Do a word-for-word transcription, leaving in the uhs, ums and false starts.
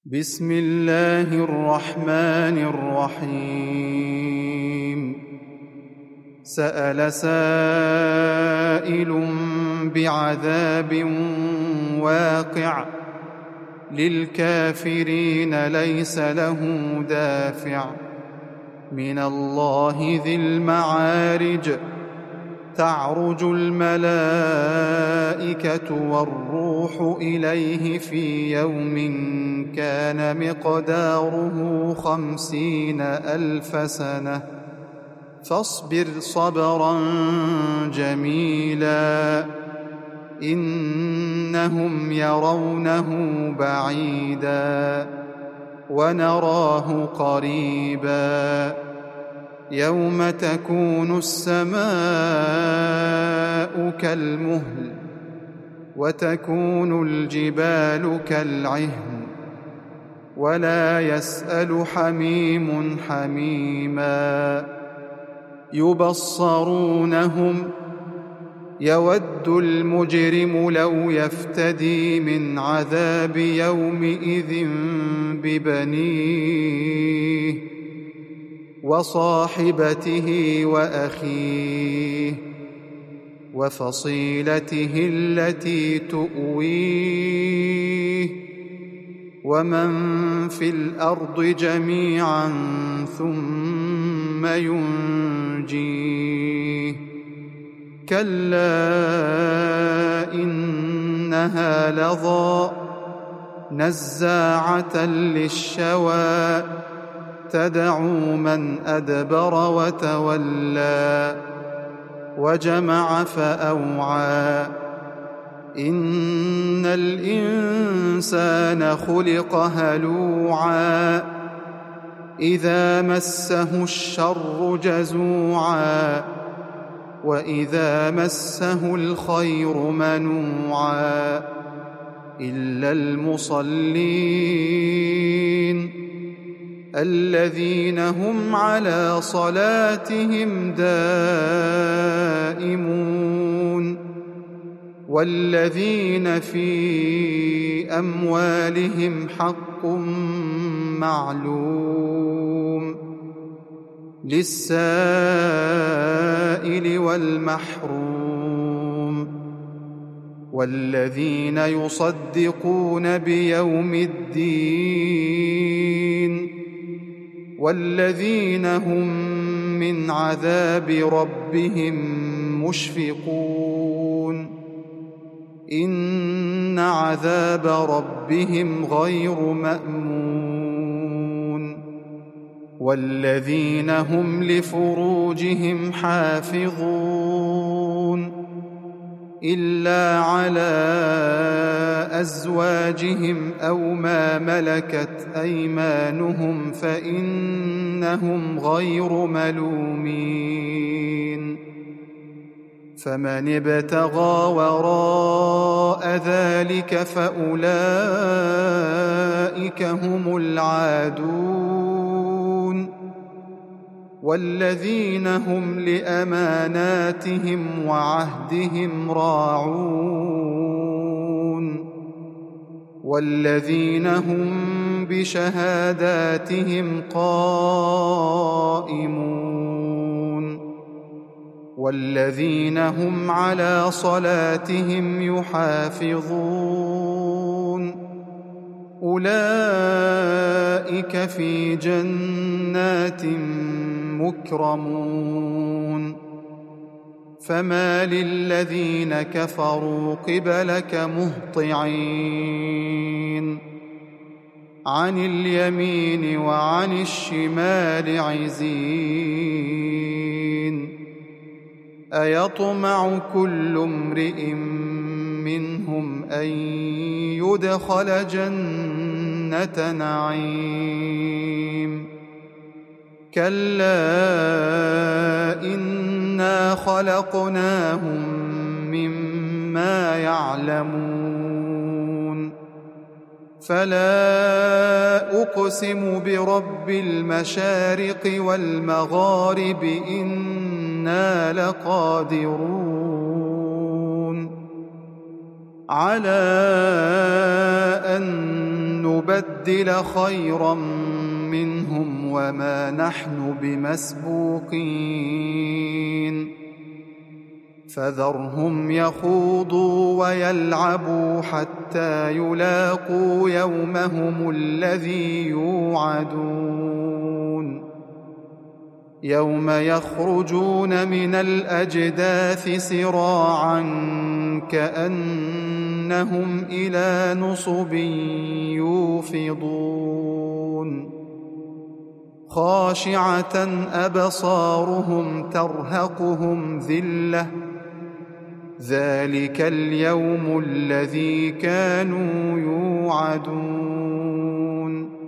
بسم الله الرحمن الرحيم سأل سائل بعذاب واقع للكافرين ليس له دافع من الله ذي المعارج تعرج الملائكة والروح إليه في يوم كان مقداره خمسين ألف سنة فاصبر صبرا جميلا إنهم يرونه بعيدا ونراه قريبا يوم تكون السماء كالمهل وتكون الجبال كالعهن ولا يسأل حميم حميما يبصرونهم يود المجرم لو يفتدي من عذاب يومئذ ببنيه وصاحبته وأخيه وفصيلته التي تؤويه ومن في الأرض جميعا ثم ينجيه كلا إنها لظى نزاعة للشوى تدعو من أدبر وتولى وجمع فأوعى إن الإنسان خلق هلوعا إذا مسه الشر جزوعا وإذا مسه الخير منوعا إلا المصلين الذين هم على صلاتهم دائمون والذين في أموالهم حق معلوم للسائل والمحروم والذين يصدقون بيوم الدين والذين هم من عذاب ربهم مشفقون إن عذاب ربهم غير مأمون والذين هم لفروجهم حافظون إلا على أزواجهم أو ما ملكت أيمانهم فإنهم غير ملومين فمن ابتغى وراء ذلك فأولئك هم العادون والذين هم لأماناتهم وعهدهم راعون والذين هم بشهاداتهم قائمون والذين هم على صلاتهم يحافظون أولئك في جنات مكرمون فما للذين كفروا قبلك مهطعين عن اليمين وعن الشمال عزين أيطمع كل امرئ منهم أن يدخل جنة نعيم كلا إنا خلقناهم مما يعلمون فلا أقسم برب المشارق والمغارب إنا لقادرون على أن نبدل خيرا منهم وما نحن بمسبوقين فذرهم يخوضوا ويلعبوا حتى يلاقوا يومهم الذي يوعدون يوم يخرجون من الأجداث سراعا كأنهم إلى نصب يوفضون خاشعة أبصارهم ترهقهم ذلة ذلك اليوم الذي كانوا يوعدون